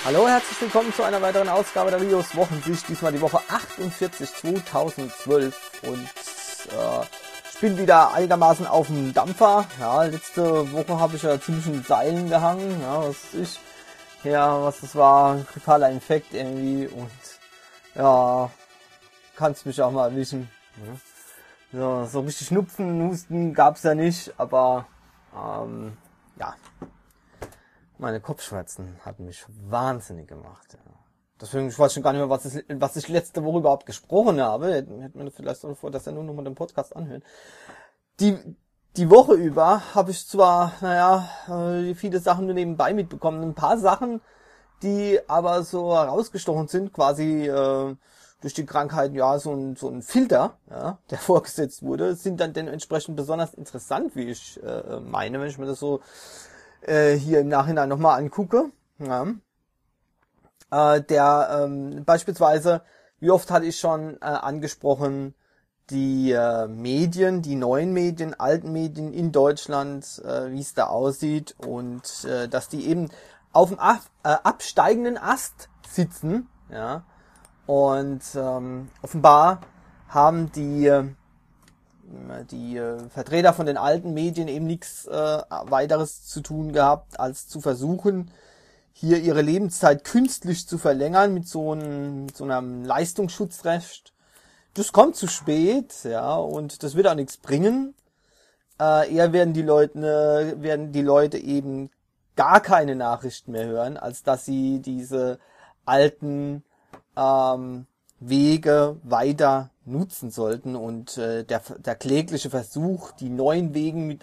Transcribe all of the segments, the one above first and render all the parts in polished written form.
Hallo, herzlich willkommen zu einer weiteren Ausgabe der Videos Wochensicht. Diesmal die Woche 48 2012 und ich bin wieder einigermaßen auf dem Dampfer. Ja, letzte Woche habe ich ja ziemlich in Seilen gehangen. Ja, was das war, grippaler Infekt irgendwie und ja, kannst mich auch mal erwischen. Ja. So richtig Schnupfen, Husten gab's ja nicht, aber ja. Meine Kopfschmerzen hatten mich wahnsinnig gemacht. Ja. Deswegen, ich weiß schon gar nicht mehr, was ich letzte Woche überhaupt gesprochen habe. Hätten wir vielleicht vor, dass er nur noch mal den Podcast anhören. Die Woche über habe ich zwar, viele Sachen nur nebenbei mitbekommen. Ein paar Sachen, die aber so herausgestochen sind, quasi durch die Krankheit, ja, so ein Filter, ja, der vorgesetzt wurde, sind dann dementsprechend besonders interessant, wie ich meine, wenn ich mir das so hier im Nachhinein nochmal angucke. Ja. Beispielsweise, wie oft hatte ich schon angesprochen, die Medien, die neuen Medien, alten Medien in Deutschland, wie es da aussieht und dass die eben auf dem absteigenden Ast sitzen, ja, und offenbar haben die Vertreter von den alten Medien eben nichts weiteres zu tun gehabt, als zu versuchen, hier ihre Lebenszeit künstlich zu verlängern mit so einem Leistungsschutzrecht. Das kommt zu spät, ja, und das wird auch nichts bringen. Eher werden die Leute eben gar keine Nachrichten mehr hören, als dass sie diese alten Wege weiter nutzen sollten und der klägliche Versuch, die neuen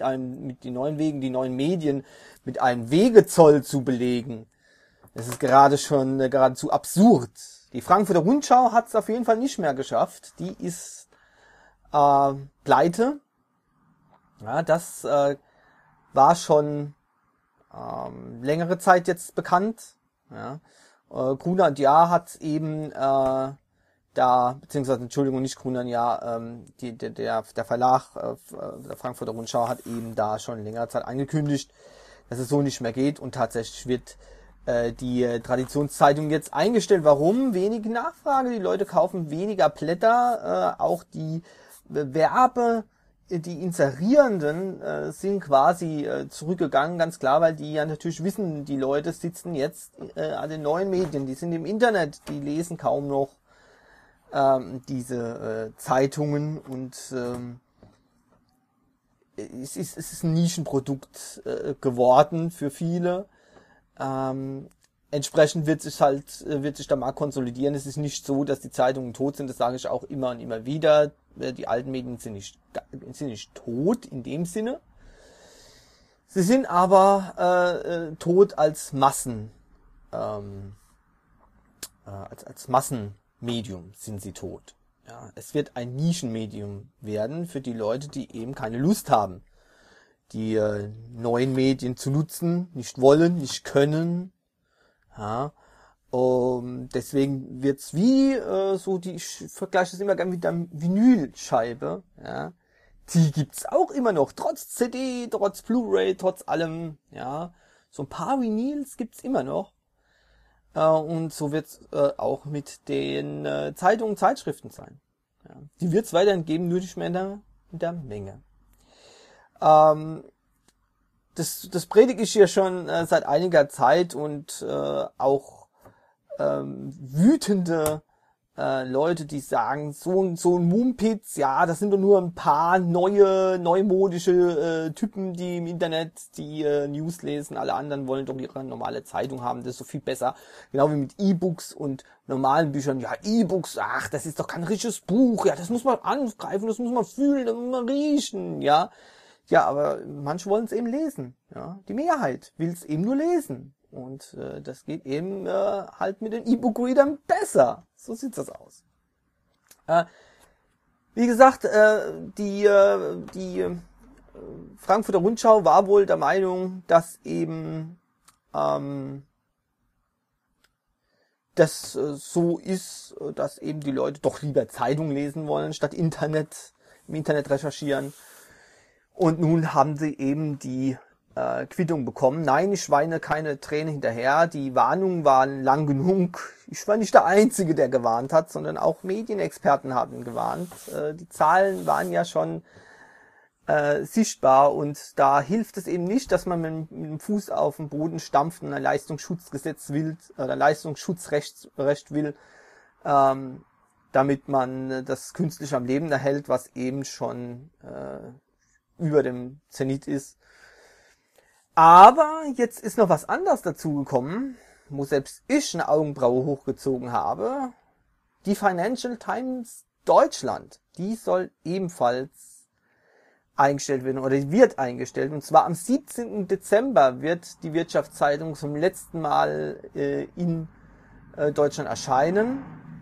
Medien mit einem Wegezoll zu belegen, das ist geradezu absurd. Die Frankfurter Rundschau hat es auf jeden Fall nicht mehr geschafft. Die ist pleite. Ja, das war schon längere Zeit jetzt bekannt. Ja. Gruner und Jahr hat eben der Verlag der Frankfurter Rundschau hat eben da schon längere Zeit angekündigt, dass es so nicht mehr geht und tatsächlich wird die Traditionszeitung jetzt eingestellt. Warum? Wenige Nachfrage, die Leute kaufen weniger Blätter, auch die die Inserierenden sind quasi zurückgegangen, ganz klar, weil die ja natürlich wissen, die Leute sitzen jetzt an den neuen Medien, die sind im Internet, die lesen kaum noch diese Zeitungen und es ist ein Nischenprodukt geworden für viele. Entsprechend wird sich der Markt konsolidieren. Es ist nicht so, dass die Zeitungen tot sind, das sage ich auch immer und immer wieder. Die alten Medien sind nicht tot in dem Sinne. Sie sind aber tot als als Massenmedium sind sie tot. Ja, es wird ein Nischenmedium werden für die Leute, die eben keine Lust haben, die neuen Medien zu nutzen, nicht wollen, nicht können. Ja, deswegen wird's ich vergleiche das immer gerne mit der Vinylscheibe. Ja, die gibt's auch immer noch, trotz CD, trotz Blu-ray, trotz allem. Ja, so ein paar Vinyls gibt's immer noch. Und so wird's auch mit den Zeitungen, Zeitschriften sein. Ja, die wird's weiterhin geben, nur nicht mehr in der Menge. Das predige ich hier schon seit einiger Zeit und auch wütende Leute, die sagen, so ein Mumpitz, ja, das sind doch nur ein paar neumodische Typen, die im Internet die News lesen. Alle anderen wollen doch ihre normale Zeitung haben, das ist so viel besser. Genau wie mit E-Books und normalen Büchern. Ja, E-Books, ach, das ist doch kein richtiges Buch. Ja, das muss man angreifen, das muss man fühlen, das muss man riechen, ja. Ja, aber manche wollen es eben lesen. Ja, die Mehrheit will es eben nur lesen. Und das geht eben halt mit den E-Book-Readern besser. So sieht das aus. Wie gesagt, die Frankfurter Rundschau war wohl der Meinung, dass eben das so ist, dass eben die Leute doch lieber Zeitung lesen wollen, statt im Internet recherchieren. Und nun haben sie eben die Quittung bekommen. Nein, ich weine keine Tränen hinterher. Die Warnungen waren lang genug. Ich war nicht der Einzige, der gewarnt hat, sondern auch Medienexperten hatten gewarnt. Die Zahlen waren ja schon sichtbar und da hilft es eben nicht, dass man mit dem Fuß auf den Boden stampft und ein Leistungsschutzgesetz will oder Leistungsschutzrecht will, damit man das künstlich am Leben erhält, was eben schon über dem Zenit ist. Aber jetzt ist noch was anderes dazugekommen, wo selbst ich eine Augenbraue hochgezogen habe. Die Financial Times Deutschland, die soll ebenfalls eingestellt werden oder wird eingestellt. Und zwar am 17. Dezember wird die Wirtschaftszeitung zum letzten Mal in Deutschland erscheinen.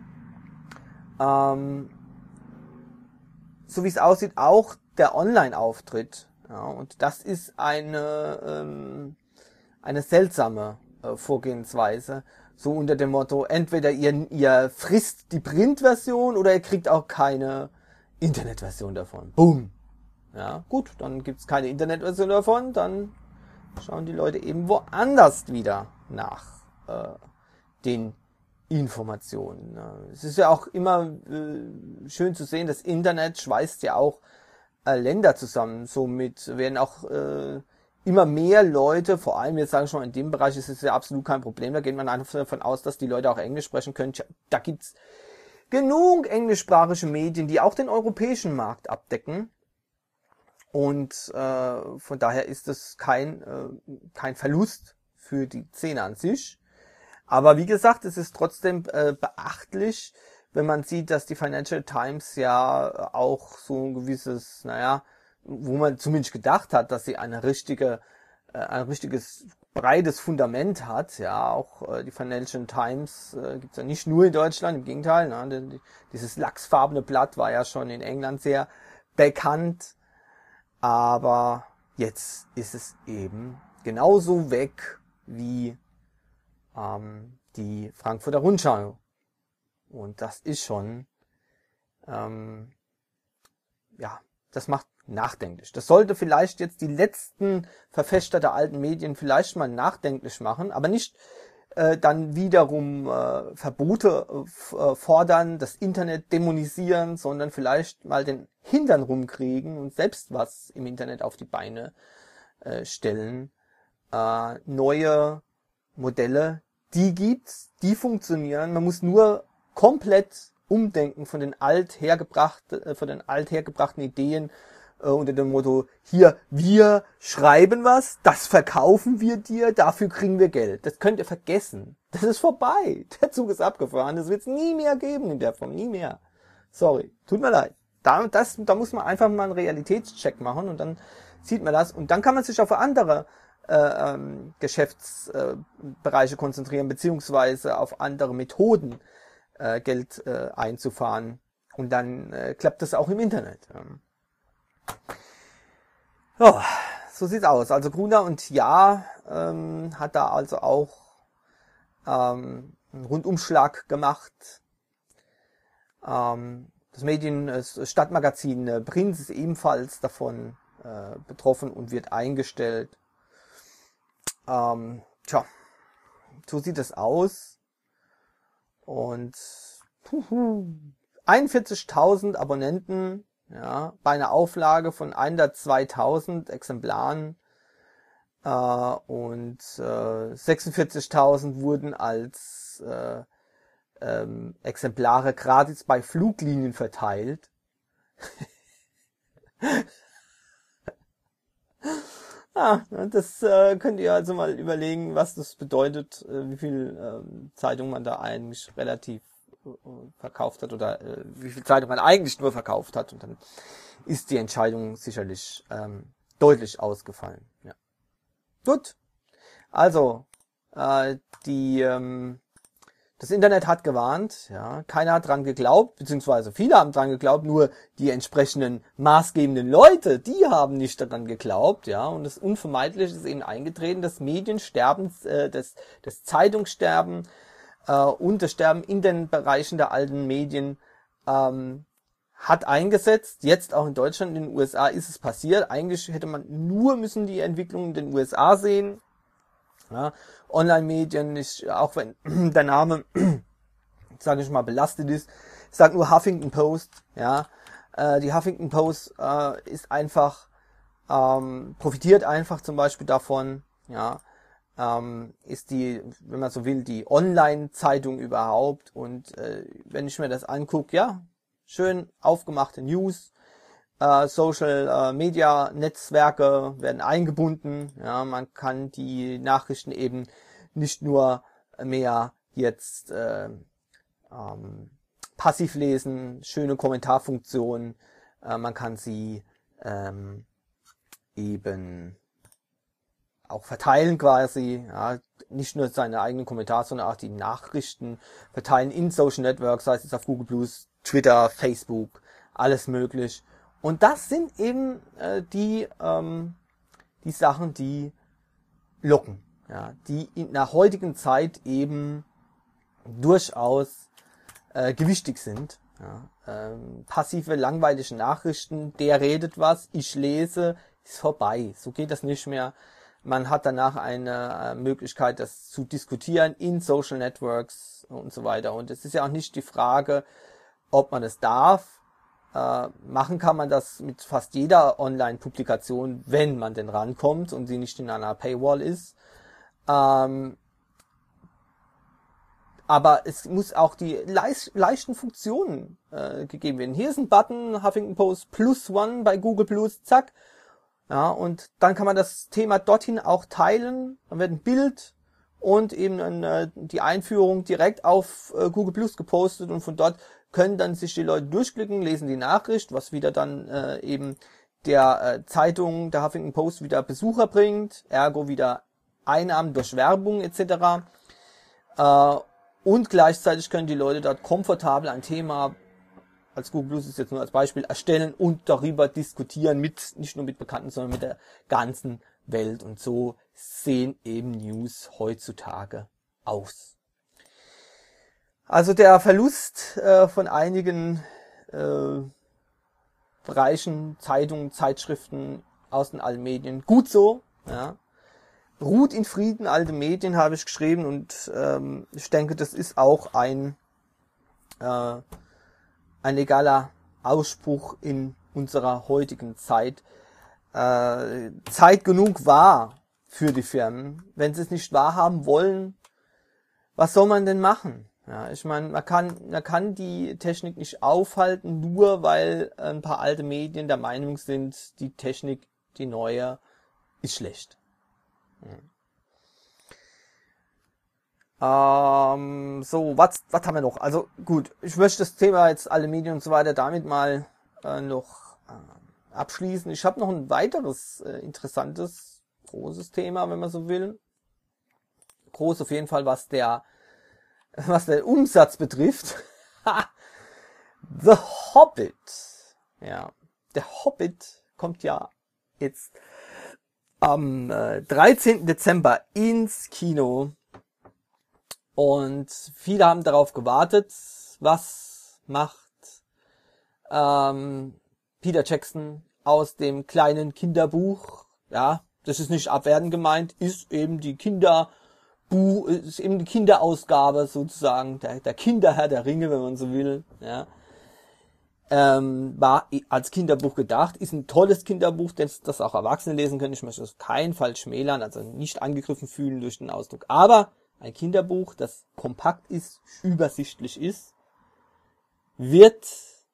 So wie es aussieht, auch der Online-Auftritt. Ja, und das ist eine seltsame Vorgehensweise. So unter dem Motto, entweder ihr frisst die Printversion oder ihr kriegt auch keine Internetversion davon. Boom. Ja, gut, dann gibt's keine Internetversion davon, dann schauen die Leute eben woanders wieder nach den Informationen. Es ist ja auch immer schön zu sehen, das Internet schweißt ja auch Länder zusammen. Somit werden auch immer mehr Leute, vor allem jetzt sage ich schon, in dem Bereich ist es ja absolut kein Problem, da geht man einfach davon aus, dass die Leute auch Englisch sprechen können. Da gibt's genug englischsprachige Medien, die auch den europäischen Markt abdecken. Und von daher ist es kein Verlust für die Szene an sich. Aber wie gesagt, es ist trotzdem beachtlich, wenn man sieht, dass die Financial Times ja auch so ein gewisses, wo man zumindest gedacht hat, dass sie ein richtiges breites Fundament hat. Ja, auch die Financial Times gibt's ja nicht nur in Deutschland, im Gegenteil. Dieses lachsfarbene Blatt war ja schon in England sehr bekannt. Aber jetzt ist es eben genauso weg wie die Frankfurter Rundschau. Und das ist schon, das macht nachdenklich. Das sollte vielleicht jetzt die letzten Verfechter der alten Medien vielleicht mal nachdenklich machen, aber nicht dann wiederum Verbote fordern, das Internet dämonisieren, sondern vielleicht mal den Hintern rumkriegen und selbst was im Internet auf die Beine stellen. Neue Modelle, die gibt's, die funktionieren. Man muss nur komplett umdenken von den althergebrachten Ideen unter dem Motto, hier, wir schreiben was, das verkaufen wir dir, dafür kriegen wir Geld. Das könnt ihr vergessen. Das ist vorbei. Der Zug ist abgefahren. Das wird es nie mehr geben in der Form. Nie mehr. Sorry. Tut mir leid. Da muss man einfach mal einen Realitätscheck machen und dann sieht man das. Und dann kann man sich auf andere Geschäftsbereiche konzentrieren, beziehungsweise auf andere Methoden Geld einzufahren. Und dann klappt das auch im Internet. Ja, so sieht's aus. Also Gruner und Jahr hat da also auch einen Rundumschlag gemacht. Das Stadtmagazin Prinz ist ebenfalls davon betroffen und wird eingestellt. So sieht es aus. Und 41.000 Abonnenten, ja, bei einer Auflage von 102.000 Exemplaren und 46.000 wurden als Exemplare gratis bei Fluglinien verteilt. Das könnt ihr also mal überlegen, was das bedeutet, wie viel Zeitung man da eigentlich relativ verkauft hat oder wie viel Zeitung man eigentlich nur verkauft hat. Und dann ist die Entscheidung sicherlich deutlich ausgefallen. Ja. Gut, also das Internet hat gewarnt, ja, keiner hat dran geglaubt, beziehungsweise viele haben dran geglaubt, nur die entsprechenden maßgebenden Leute, die haben nicht daran geglaubt, ja, und das Unvermeidliche ist eben eingetreten, das Mediensterben, das Zeitungssterben und das Sterben in den Bereichen der alten Medien hat eingesetzt, jetzt auch in Deutschland, in den USA ist es passiert. Eigentlich hätte man nur müssen die Entwicklung in den USA sehen. Ja, Online-Medien, auch wenn der Name, sage ich mal, belastet ist, ich sage nur Huffington Post, ja, die Huffington Post ist einfach, profitiert einfach zum Beispiel davon, ja, ist die, wenn man so will, die Online-Zeitung überhaupt. Und wenn ich mir das angucke, ja, schön aufgemachte News, Social Media Netzwerke werden eingebunden. Ja, man kann die Nachrichten eben nicht nur mehr jetzt passiv lesen, schöne Kommentarfunktion, man kann sie eben auch verteilen quasi, ja, nicht nur seine eigenen Kommentare, sondern auch die Nachrichten verteilen in Social Networks, sei es auf Google+, Twitter, Facebook, alles möglich. Und das sind eben die Sachen, die locken, ja, die in der heutigen Zeit eben durchaus gewichtig sind. Ja. Passive, langweilige Nachrichten, der redet was, ich lese, ist vorbei. So geht das nicht mehr. Man hat danach eine Möglichkeit, das zu diskutieren in Social Networks und so weiter. Und es ist ja auch nicht die Frage, ob man es darf. Machen kann man das mit fast jeder Online-Publikation, wenn man denn rankommt und sie nicht in einer Paywall ist. Aber es muss auch die leichten Funktionen gegeben werden. Hier ist ein Button, Huffington Post +1 bei Google+, zack. Ja, und dann kann man das Thema dorthin auch teilen. Dann wird ein Bild und eben die Einführung direkt auf Google+ gepostet und von dort können dann sich die Leute durchklicken, lesen die Nachricht, was wieder dann eben der Zeitung, der Huffington Post wieder Besucher bringt, ergo wieder Einnahmen durch Werbung etc. Und gleichzeitig können die Leute dort komfortabel ein Thema, als Google+ ist jetzt nur als Beispiel, erstellen und darüber diskutieren nicht nur mit Bekannten, sondern mit der ganzen Welt. Und so sehen eben News heutzutage aus. Also der Verlust von einigen Bereichen, Zeitungen, Zeitschriften aus den alten Medien, gut so, ja. Ruht in Frieden, alte Medien, habe ich geschrieben, und ich denke, das ist auch ein legaler Ausspruch in unserer heutigen Zeit. Zeit genug war für die Firmen. Wenn sie es nicht wahrhaben wollen, was soll man denn machen? Ja, ich meine, man kann die Technik nicht aufhalten, nur weil ein paar alte Medien der Meinung sind, die Technik, die neue, ist schlecht. Ja. So, was haben wir noch? Also gut, ich möchte das Thema jetzt alle Medien und so weiter damit mal noch abschließen. Ich habe noch ein weiteres interessantes, großes Thema, wenn man so will. Groß auf jeden Fall, was den Umsatz betrifft. The Hobbit. Ja, der Hobbit kommt ja jetzt am 13. Dezember ins Kino. Und viele haben darauf gewartet. Was macht Peter Jackson aus dem kleinen Kinderbuch? Ja, das ist nicht abwertend gemeint, ist eben die Kinderausgabe sozusagen, der Kinderherr der Ringe, wenn man so will. Ja. War als Kinderbuch gedacht, ist ein tolles Kinderbuch, das auch Erwachsene lesen können. Ich möchte das auf keinen Fall schmälern, also nicht angegriffen fühlen durch den Ausdruck. Aber ein Kinderbuch, das kompakt ist, übersichtlich ist, wird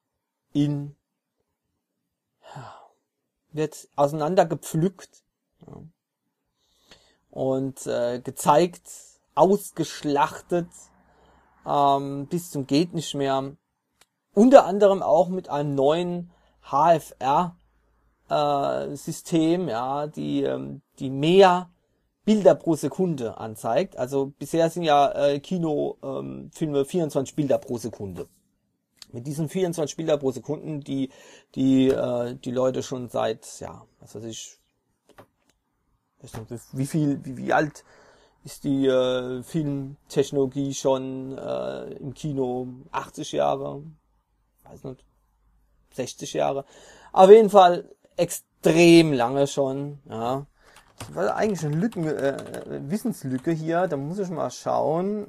auseinandergepflückt, ja, und gezeigt, ausgeschlachtet, bis zum geht nicht mehr. Unter anderem auch mit einem neuen HFR-System, ja, die mehr Bilder pro Sekunde anzeigt. Also bisher sind ja Kinofilme 24 Bilder pro Sekunde. Mit diesen 24 Bilder pro Sekunde, die Leute schon seit, ja, was weiß ich, wie alt ist die Filmtechnologie schon im Kino? 80 Jahre? Weiß nicht. 60 Jahre. Auf jeden Fall extrem lange schon, ja. Das war eigentlich eine Wissenslücke hier, da muss ich mal schauen.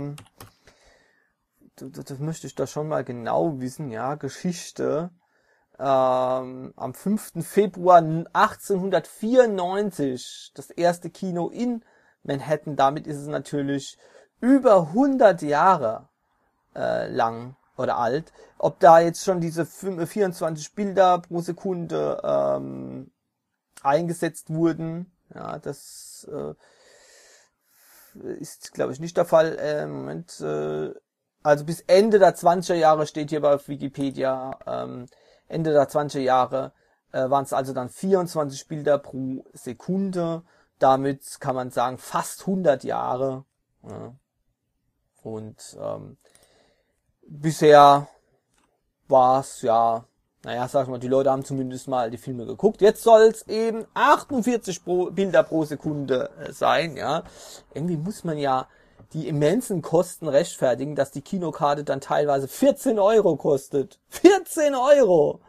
Das möchte ich da schon mal genau wissen, ja. Geschichte. Am 5. Februar 1894 das erste Kino in Manhattan. Damit ist es natürlich über 100 Jahre lang oder alt. Ob da jetzt schon diese 24 Bilder pro Sekunde eingesetzt wurden, ja, das ist, glaube ich, nicht der Fall. Moment, also bis Ende der 20er Jahre steht hier bei Wikipedia, Ende der 20er Jahre waren es also dann 24 Bilder pro Sekunde. Damit kann man sagen, fast 100 Jahre. Ja. Und bisher war es ja, naja, sag ich mal, die Leute haben zumindest mal die Filme geguckt. Jetzt soll es eben 48 Bilder pro Sekunde sein. Ja, irgendwie muss man ja die immensen Kosten rechtfertigen, dass die Kinokarte dann teilweise 14 Euro kostet. 14 Euro!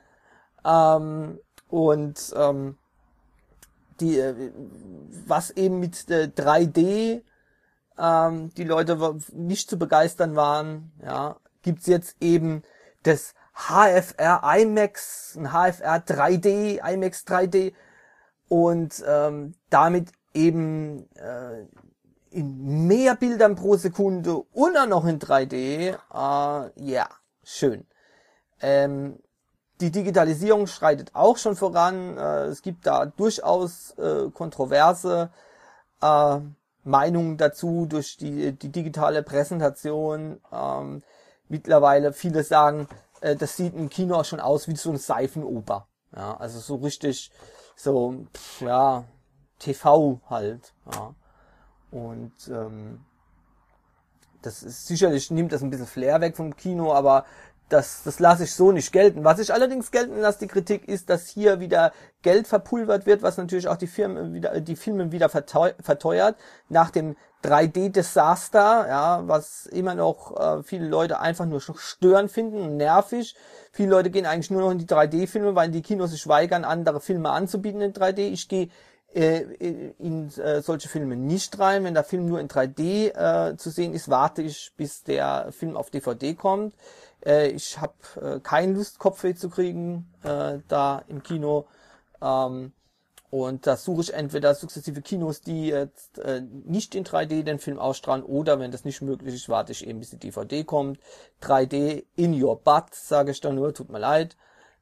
Was eben mit 3D die Leute nicht zu begeistern waren, ja, gibt's jetzt eben das HFR IMAX, ein HFR 3D, IMAX 3D und damit eben in mehr Bildern pro Sekunde und dann noch in 3D. Ja, schön. Die Digitalisierung schreitet auch schon voran. Es gibt da durchaus kontroverse Meinungen dazu durch die digitale Präsentation. Mittlerweile viele sagen, das sieht im Kino auch schon aus wie so eine Seifenoper. Ja, also so richtig so, ja, TV halt. Ja. Und das ist sicherlich, nimmt das ein bisschen Flair weg vom Kino, aber das lasse ich so nicht gelten. Was ich allerdings gelten lasse, die Kritik, ist, dass hier wieder Geld verpulvert wird, was natürlich auch die Filme wieder verteuert. Nach dem 3D-Desaster, ja, was immer noch viele Leute einfach nur störend finden und nervig. Viele Leute gehen eigentlich nur noch in die 3D-Filme, weil die Kinos sich weigern, andere Filme anzubieten in 3D. Ich gehe in solche Filme nicht rein. Wenn der Film nur in 3D zu sehen ist, warte ich, bis der Film auf DVD kommt. Ich habe keine Lust, Kopfweh zu kriegen da im Kino. Und da suche ich entweder sukzessive Kinos, die jetzt nicht in 3D den Film ausstrahlen, oder wenn das nicht möglich ist, warte ich eben, bis die DVD kommt. 3D in your butt, sage ich da nur, tut mir leid.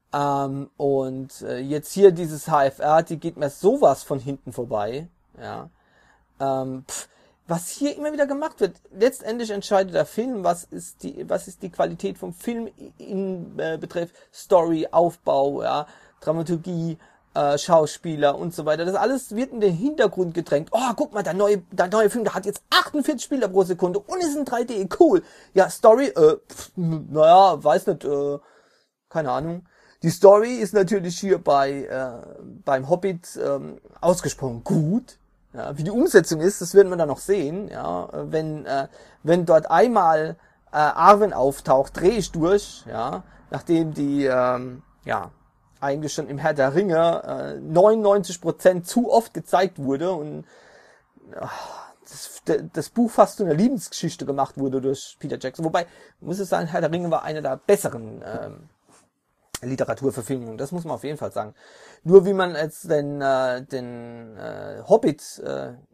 Jetzt hier dieses HFR, die geht mir sowas von hinten vorbei. Ja. Was hier immer wieder gemacht wird, letztendlich entscheidet der Film, was ist die Qualität vom Film in betreff Story, Aufbau, ja, Dramaturgie, Schauspieler und so weiter. Das alles wird in den Hintergrund gedrängt. Oh, guck mal, der neue Film, der hat jetzt 48 Bilder pro Sekunde und ist in 3D, cool. Ja, Story, naja, weiß nicht, keine Ahnung. Die Story ist natürlich hier beim Hobbit ausgesprochen gut. Ja, wie die Umsetzung ist, das werden wir dann noch sehen. Ja, wenn dort einmal Arwen auftaucht, drehe ich durch. Ja, nachdem die eigentlich schon im Herr der Ringe 99% zu oft gezeigt wurde und das Buch fast zu einer Liebesgeschichte gemacht wurde durch Peter Jackson. Wobei, muss ich sagen, Herr der Ringe war eine der besseren Literaturverfilmung, das muss man auf jeden Fall sagen. Nur wie man jetzt den Hobbit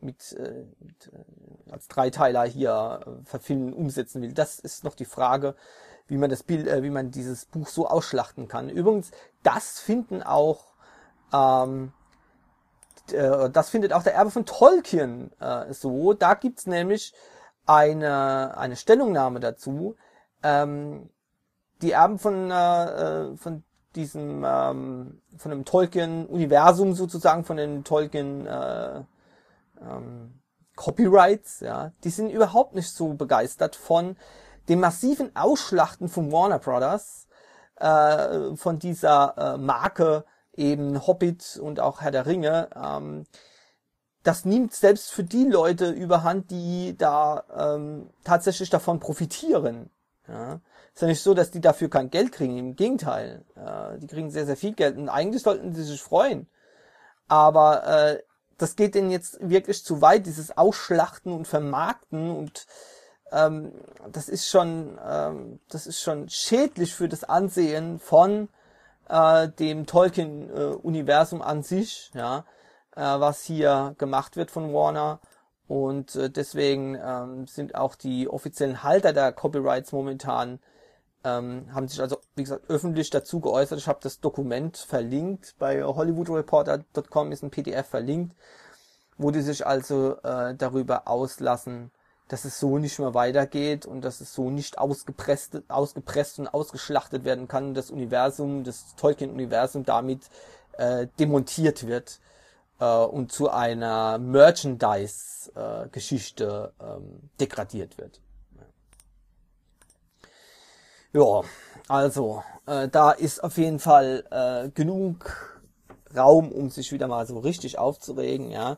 als Dreiteiler hier verfilmen, umsetzen will, das ist noch die Frage, wie man dieses Buch so ausschlachten kann. Übrigens, das findet auch der Erbe von Tolkien so. Da gibt's nämlich eine Stellungnahme dazu. Die Erben von dem Tolkien-Universum sozusagen, von den Tolkien Copyrights, ja, die sind überhaupt nicht so begeistert von dem massiven Ausschlachten von Warner Brothers, von dieser Marke eben Hobbit und auch Herr der Ringe. Das nimmt selbst für die Leute überhand, die da tatsächlich davon profitieren. Ja. Ist ja nicht so, dass die dafür kein Geld kriegen, im Gegenteil. Die kriegen sehr, sehr viel Geld und eigentlich sollten sie sich freuen. Aber das geht denen jetzt wirklich zu weit, dieses Ausschlachten und Vermarkten, und das ist schon schädlich für das Ansehen von dem Tolkien-Universum an sich, ja, was hier gemacht wird von Warner. Und deswegen sind auch die offiziellen Halter der Copyrights momentan, haben sich also, wie gesagt, öffentlich dazu geäußert. Ich habe das Dokument verlinkt, bei hollywoodreporter.com ist ein PDF verlinkt, wo die sich also darüber auslassen, dass es so nicht mehr weitergeht und dass es so nicht ausgepresst und ausgeschlachtet werden kann, das Universum, das Tolkien-Universum damit demontiert wird und zu einer Merchandise-Geschichte degradiert wird. Ja, also da ist auf jeden Fall genug Raum, um sich wieder mal so richtig aufzuregen. Ja,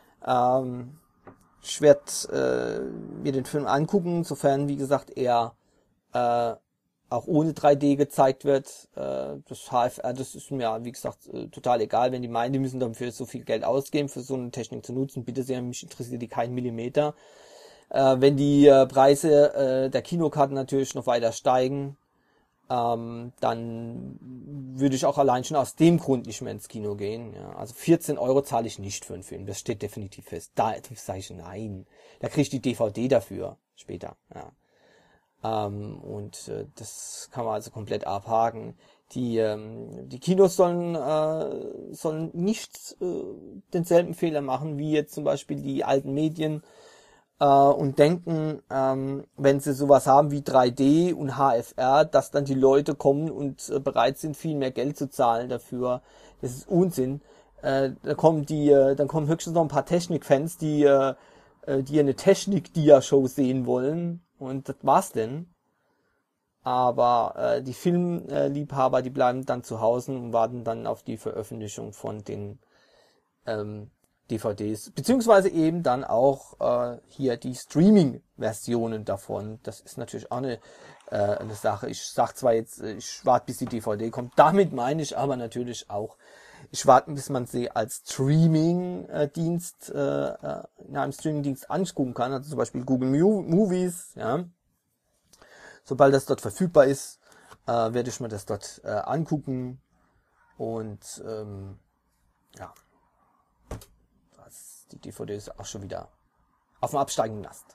ich werde mir den Film angucken, sofern, wie gesagt, er auch ohne 3D gezeigt wird. Das HFR, das ist mir, wie gesagt, total egal. Wenn die meinen, die müssen dafür so viel Geld ausgeben, für so eine Technik zu nutzen, bitte sehr, mich interessiert die keinen Millimeter. Wenn die Preise der Kinokarten natürlich noch weiter steigen, dann würde ich auch allein schon aus dem Grund nicht mehr ins Kino gehen. Ja. Also 14 Euro zahle ich nicht für einen Film, das steht definitiv fest. Da sage ich nein. Da kriege ich die DVD dafür später. Ja. Und das kann man also komplett abhaken. Die Kinos sollen nicht denselben Fehler machen wie jetzt zum Beispiel die alten Medien und denken, wenn sie sowas haben wie 3D und HFR, dass dann die Leute kommen und bereit sind, viel mehr Geld zu zahlen dafür. Das ist Unsinn. Dann kommen höchstens noch ein paar Technikfans, die eine Technik-Dia-Show sehen wollen, und das war's denn. Aber die Filmliebhaber, die bleiben dann zu Hause und warten dann auf die Veröffentlichung von den DVDs, beziehungsweise eben dann auch hier die Streaming-Versionen davon. Das ist natürlich auch eine Sache. Ich sag zwar jetzt, ich warte, bis die DVD kommt. Damit meine ich aber natürlich auch, ich warte, bis man sie als Streaming-Dienst in einem Streaming-Dienst angucken kann. Also zum Beispiel Google Movies. Ja. Sobald das dort verfügbar ist, werde ich mir das dort angucken. Und ja. Die DVD ist auch schon wieder auf dem absteigenden Ast.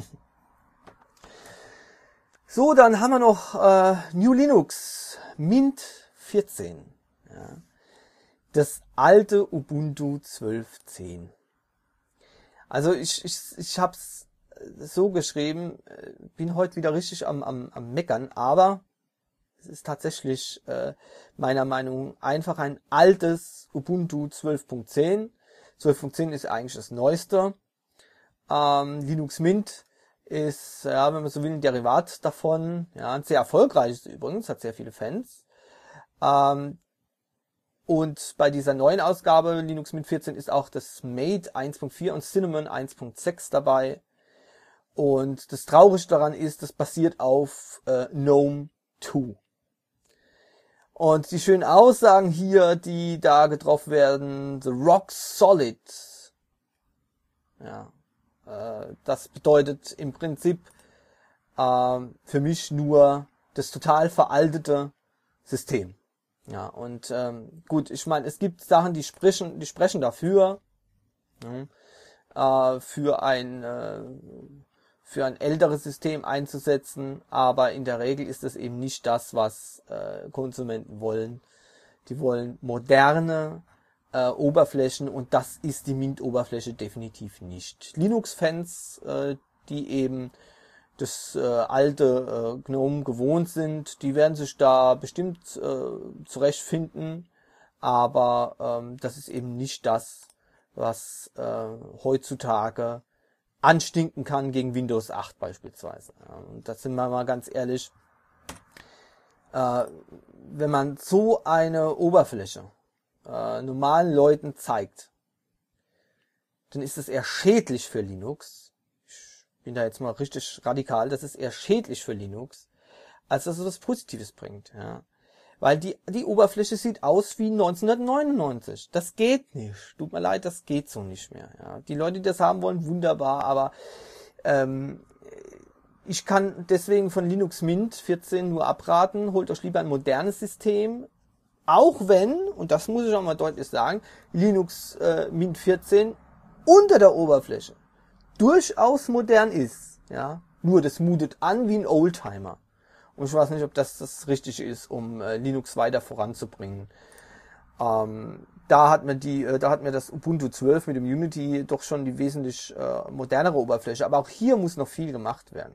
So, dann haben wir noch New Linux Mint 14. Ja. Das alte Ubuntu 12.10. Also ich habe es so geschrieben, bin heute wieder richtig am Meckern, aber es ist tatsächlich meiner Meinung nach einfach ein altes Ubuntu 12.10. 12.10 ist eigentlich das Neueste. Linux Mint ist, ja, wenn man so will, ein Derivat davon. Ja, ein sehr erfolgreiches übrigens, hat sehr viele Fans. Und bei dieser neuen Ausgabe Linux Mint 14 ist auch das Mate 1.4 und Cinnamon 1.6 dabei. Und das Traurige daran ist, das basiert auf GNOME 2. Und die schönen Aussagen hier, die da getroffen werden, the rock solid. Ja, das bedeutet im Prinzip für mich nur das total veraltete System. Ja, und gut, ich meine, es gibt Sachen, die sprechen dafür, für ein älteres System einzusetzen, aber in der Regel ist es eben nicht das, was Konsumenten wollen. Die wollen moderne Oberflächen, und das ist die Mint-Oberfläche definitiv nicht. Linux-Fans, die eben das alte GNOME gewohnt sind, die werden sich da bestimmt zurechtfinden, aber das ist eben nicht das, was heutzutage anstinken kann gegen Windows 8 beispielsweise. Und das sind wir mal ganz ehrlich, wenn man so eine Oberfläche normalen Leuten zeigt, dann ist es eher schädlich für Linux. Ich bin da jetzt mal richtig radikal, das ist eher schädlich für Linux, als dass es was Positives bringt. Ja. Weil die Oberfläche sieht aus wie 1999. Das geht nicht. Tut mir leid, das geht so nicht mehr. Ja. Die Leute, die das haben wollen, wunderbar, aber ich kann deswegen von Linux Mint 14 nur abraten. Holt euch lieber ein modernes System. Auch wenn, und das muss ich auch mal deutlich sagen, Linux Mint 14 unter der Oberfläche durchaus modern ist. Ja, nur das mutet an wie ein Oldtimer. Und ich weiß nicht, ob das richtig ist, um Linux weiter voranzubringen. Da hat mir das Ubuntu 12 mit dem Unity doch schon die wesentlich modernere Oberfläche. Aber auch hier muss noch viel gemacht werden.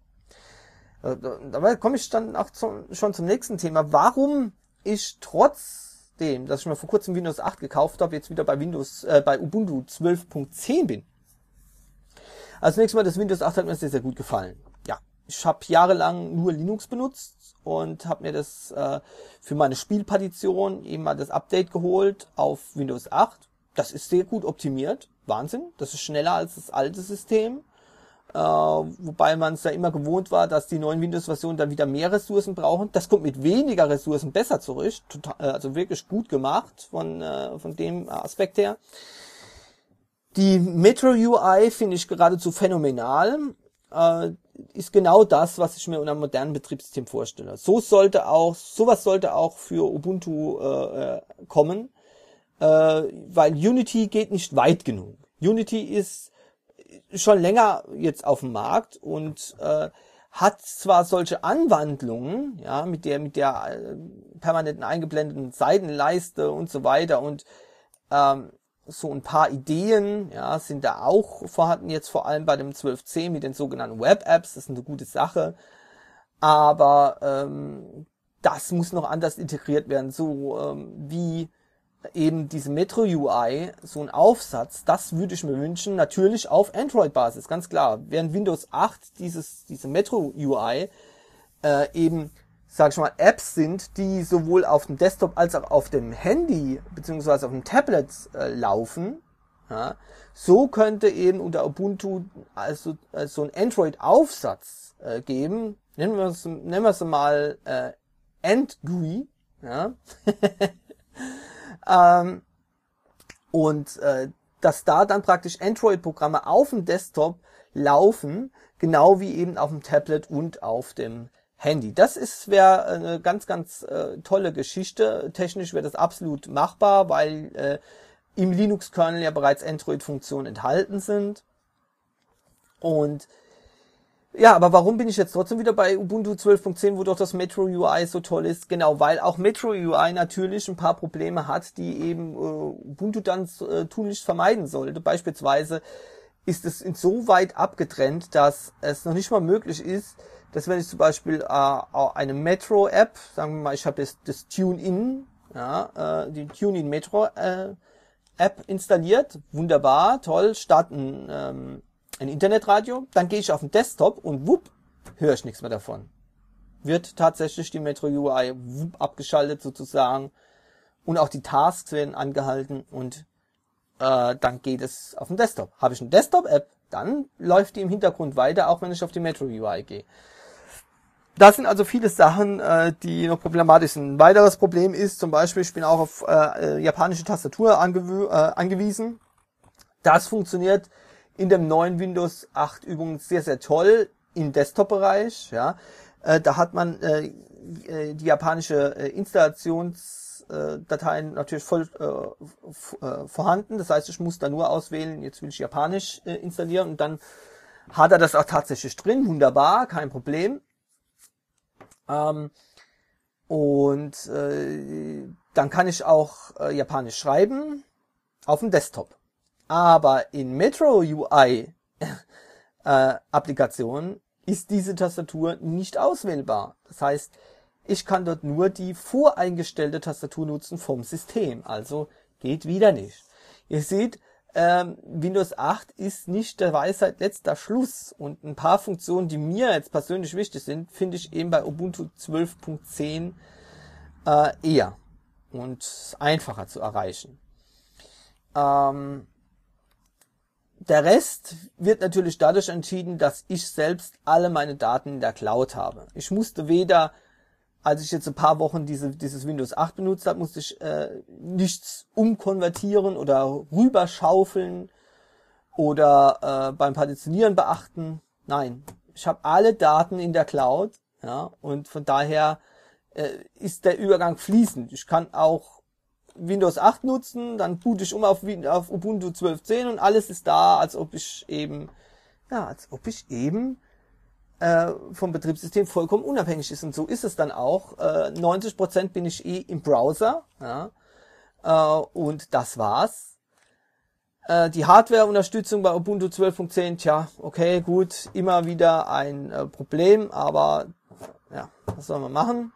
Dabei komme ich dann auch schon zum nächsten Thema. Warum ich trotzdem, dass ich mir vor kurzem Windows 8 gekauft habe, jetzt wieder bei Ubuntu 12.10 bin. Als nächstes Mal, das Windows 8 hat mir sehr, sehr gut gefallen. Ja, ich habe jahrelang nur Linux benutzt und habe mir das für meine Spielpartition eben mal das Update geholt auf Windows 8. Das ist sehr gut optimiert. Wahnsinn. Das ist schneller als das alte System. Wobei man es ja immer gewohnt war, dass die neuen Windows-Versionen dann wieder mehr Ressourcen brauchen. Das kommt mit weniger Ressourcen besser zurück. Also wirklich gut gemacht von dem Aspekt her. Die Metro UI finde ich geradezu phänomenal. Ist genau das, was ich mir unter einem modernen Betriebssystem vorstelle. Sowas sollte auch für Ubuntu kommen, weil Unity geht nicht weit genug. Unity ist schon länger jetzt auf dem Markt und hat zwar solche Anwandlungen, ja, mit der permanenten eingeblendeten Seitenleiste und so weiter und so ein paar Ideen, ja, sind da auch vorhanden, jetzt vor allem bei dem 12.10 mit den sogenannten Web-Apps. Das ist eine gute Sache, aber das muss noch anders integriert werden, so wie eben diese Metro UI, so ein Aufsatz, das würde ich mir wünschen, natürlich auf Android-Basis, ganz klar. Während Windows 8 diese Metro UI eben, sag ich mal, Apps sind, die sowohl auf dem Desktop als auch auf dem Handy beziehungsweise auf dem Tablet laufen, ja, so könnte eben unter Ubuntu also so ein Android-Aufsatz geben, nennen wir es mal AndGUI, ja. Dass da dann praktisch Android-Programme auf dem Desktop laufen, genau wie eben auf dem Tablet und auf dem Handy. Das wäre eine ganz, ganz tolle Geschichte. Technisch wäre das absolut machbar, weil im Linux-Kernel ja bereits Android-Funktionen enthalten sind. Und ja, aber warum bin ich jetzt trotzdem wieder bei Ubuntu 12.10, wo doch das Metro UI so toll ist? Genau, weil auch Metro UI natürlich ein paar Probleme hat, die eben Ubuntu dann tunlichst vermeiden sollte. Beispielsweise ist es insoweit abgetrennt, dass es noch nicht mal möglich ist, dass wenn ich zum Beispiel eine Metro-App, sagen wir mal, ich habe das TuneIn, ja, die TuneIn Metro App installiert, wunderbar, toll, starten ein Internetradio, dann gehe ich auf den Desktop und wupp, höre ich nichts mehr davon. Wird tatsächlich die Metro UI wupp abgeschaltet sozusagen und auch die Tasks werden angehalten und dann geht es auf den Desktop. Habe ich eine Desktop-App, dann läuft die im Hintergrund weiter, auch wenn ich auf die Metro UI gehe. Das sind also viele Sachen, die noch problematisch sind. Ein weiteres Problem ist zum Beispiel, ich bin auch auf japanische Tastatur angewiesen. Das funktioniert in dem neuen Windows 8 übrigens sehr, sehr toll im Desktop-Bereich. Ja. Da hat man die japanische Installationsdateien natürlich voll vorhanden. Das heißt, ich muss da nur auswählen, jetzt will ich Japanisch installieren und dann hat er das auch tatsächlich drin. Wunderbar, kein Problem. Dann kann ich auch Japanisch schreiben auf dem Desktop. Aber in Metro UI Applikationen ist diese Tastatur nicht auswählbar. Das heißt, ich kann dort nur die voreingestellte Tastatur nutzen vom System. Also geht wieder nicht. Ihr seht, Windows 8 ist nicht der Weisheit letzter Schluss. Und ein paar Funktionen, die mir jetzt persönlich wichtig sind, finde ich eben bei Ubuntu 12.10 eher und einfacher zu erreichen. Der Rest wird natürlich dadurch entschieden, dass ich selbst alle meine Daten in der Cloud habe. Ich musste weder, als ich jetzt ein paar Wochen dieses Windows 8 benutzt habe, musste ich nichts umkonvertieren oder rüberschaufeln oder beim Partitionieren beachten. Nein, ich habe alle Daten in der Cloud, ja, und von daher ist der Übergang fließend. Ich kann auch Windows 8 nutzen, dann boote ich auf Ubuntu 12.10 und alles ist da, als ob ich eben vom Betriebssystem vollkommen unabhängig ist. Und so ist es dann auch. 90% bin ich im Browser, ja, und das war's. Die Hardware-Unterstützung bei Ubuntu 12.10, tja, okay, gut, immer wieder ein Problem, aber ja, was soll man machen?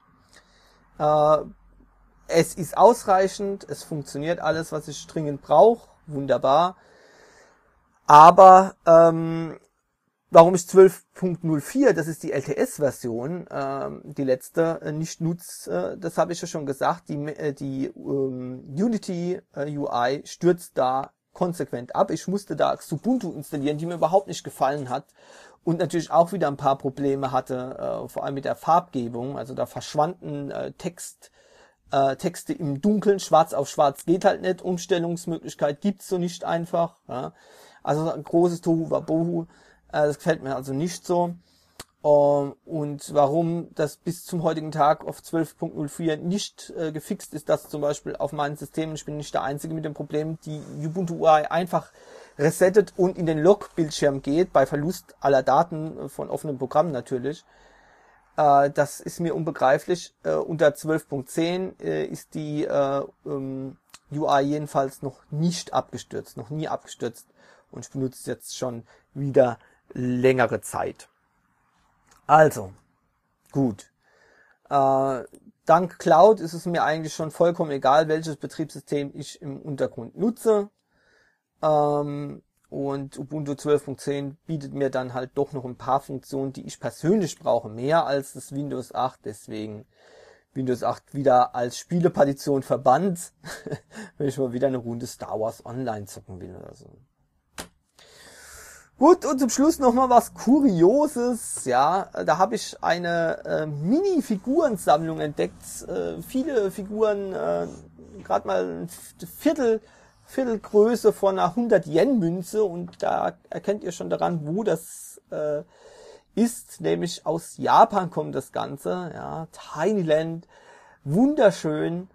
Es ist ausreichend, es funktioniert alles, was ich dringend brauche, wunderbar. Aber warum ich 12.04, das ist die LTS-Version, die letzte, nicht nutze, das habe ich ja schon gesagt, die Unity UI stürzt da konsequent ab. Ich musste da Xubuntu installieren, die mir überhaupt nicht gefallen hat und natürlich auch wieder ein paar Probleme hatte, vor allem mit der Farbgebung. Also da verschwanden Texte im Dunkeln, schwarz auf schwarz geht halt nicht, Umstellungsmöglichkeit gibt's so nicht einfach. Ja. Also ein großes Tohuwabohu, das gefällt mir also nicht so. Und warum das bis zum heutigen Tag auf 12.04 nicht gefixt ist, dass zum Beispiel auf meinen Systemen, ich bin nicht der Einzige mit dem Problem, die Ubuntu UI einfach resettet und in den Log-Bildschirm geht, bei Verlust aller Daten von offenen Programmen natürlich. Das ist mir unbegreiflich. Unter 12.10 ist die UI jedenfalls noch nicht abgestürzt, noch nie abgestürzt. Und ich benutze es jetzt schon wieder längere Zeit. Also, gut. Dank Cloud ist es mir eigentlich schon vollkommen egal, welches Betriebssystem ich im Untergrund nutze. Und Ubuntu 12.10 bietet mir dann halt doch noch ein paar Funktionen, die ich persönlich brauche, mehr als das Windows 8. Deswegen Windows 8 wieder als Spielepartition verbannt, wenn ich mal wieder eine Runde Star Wars Online zocken will oder so. Gut, und zum Schluss nochmal was Kurioses. Ja, da habe ich eine Mini-Figurensammlung entdeckt. Viele Figuren, gerade mal ein Viertelgröße von einer 100-Yen-Münze, und da erkennt ihr schon daran, wo das ist, nämlich aus Japan kommt das Ganze, ja, Tinyland, wunderschön,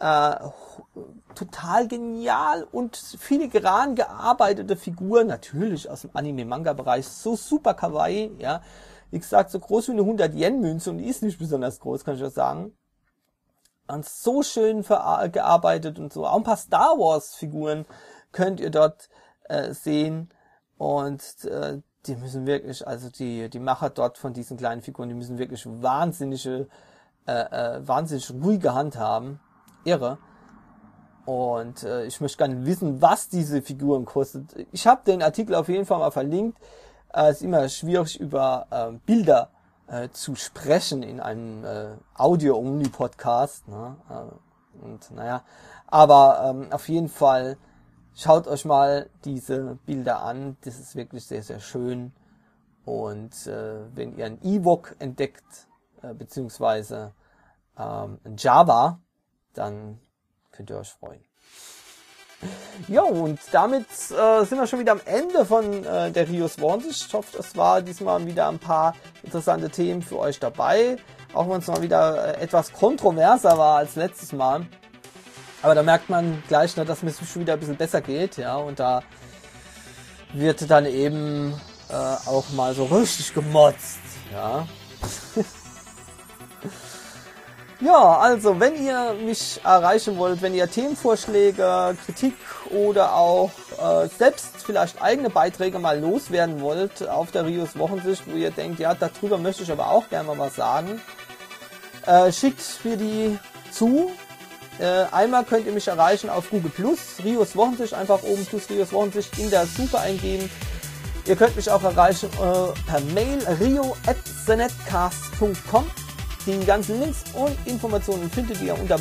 total genial und filigran gearbeitete Figuren, natürlich aus dem Anime-Manga-Bereich, so super kawaii, ja, wie gesagt, so groß wie eine 100-Yen-Münze, und die ist nicht besonders groß, kann ich euch sagen. Und so schön gearbeitet und so. Auch ein paar Star Wars Figuren könnt ihr dort sehen. Und die müssen wirklich, also die Macher dort von diesen kleinen Figuren, die müssen wirklich wahnsinnig ruhige Hand haben. Irre. Und ich möchte gerne wissen, was diese Figuren kostet. Ich habe den Artikel auf jeden Fall mal verlinkt. Es ist immer schwierig, über Bilder zu sprechen in einem Audio-Only-Podcast, ne? Und naja, aber auf jeden Fall schaut euch mal diese Bilder an, das ist wirklich sehr, sehr schön. Und wenn ihr ein Ewok entdeckt, beziehungsweise ein Java, dann könnt ihr euch freuen. Ja, und damit sind wir schon wieder am Ende von der Rios Wochенsicht. Ich hoffe, es war diesmal wieder ein paar interessante Themen für euch dabei. Auch wenn es mal wieder etwas kontroverser war als letztes Mal. Aber da merkt man gleich, ne, dass es mir schon wieder ein bisschen besser geht. Ja, und da wird dann eben auch mal so richtig gemotzt. Ja. Ja, also wenn ihr mich erreichen wollt, wenn ihr Themenvorschläge, Kritik oder auch selbst vielleicht eigene Beiträge mal loswerden wollt auf der Rios Wochensicht, wo ihr denkt, ja, darüber möchte ich aber auch gerne mal was sagen, schickt mir die zu. Einmal könnt ihr mich erreichen auf Google+, Rios Wochensicht, einfach oben plus Rios Wochensicht in der Suche eingeben. Ihr könnt mich auch erreichen per Mail rio@thenetcast.com. Die ganzen Links und Informationen findet ihr unter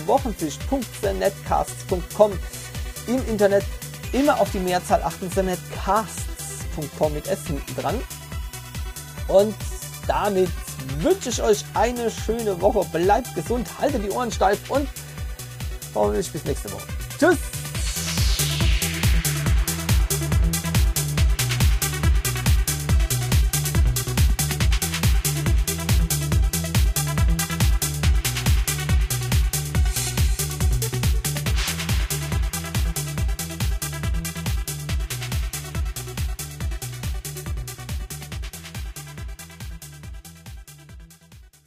wochensicht.thenetcasts.com im Internet. Immer auf die Mehrzahl achten, Thenetcasts. Eis.com mit S hinten dran. Und damit wünsche ich euch eine schöne Woche. Bleibt gesund, haltet die Ohren steif und hoffentlich bis nächste Woche. Tschüss!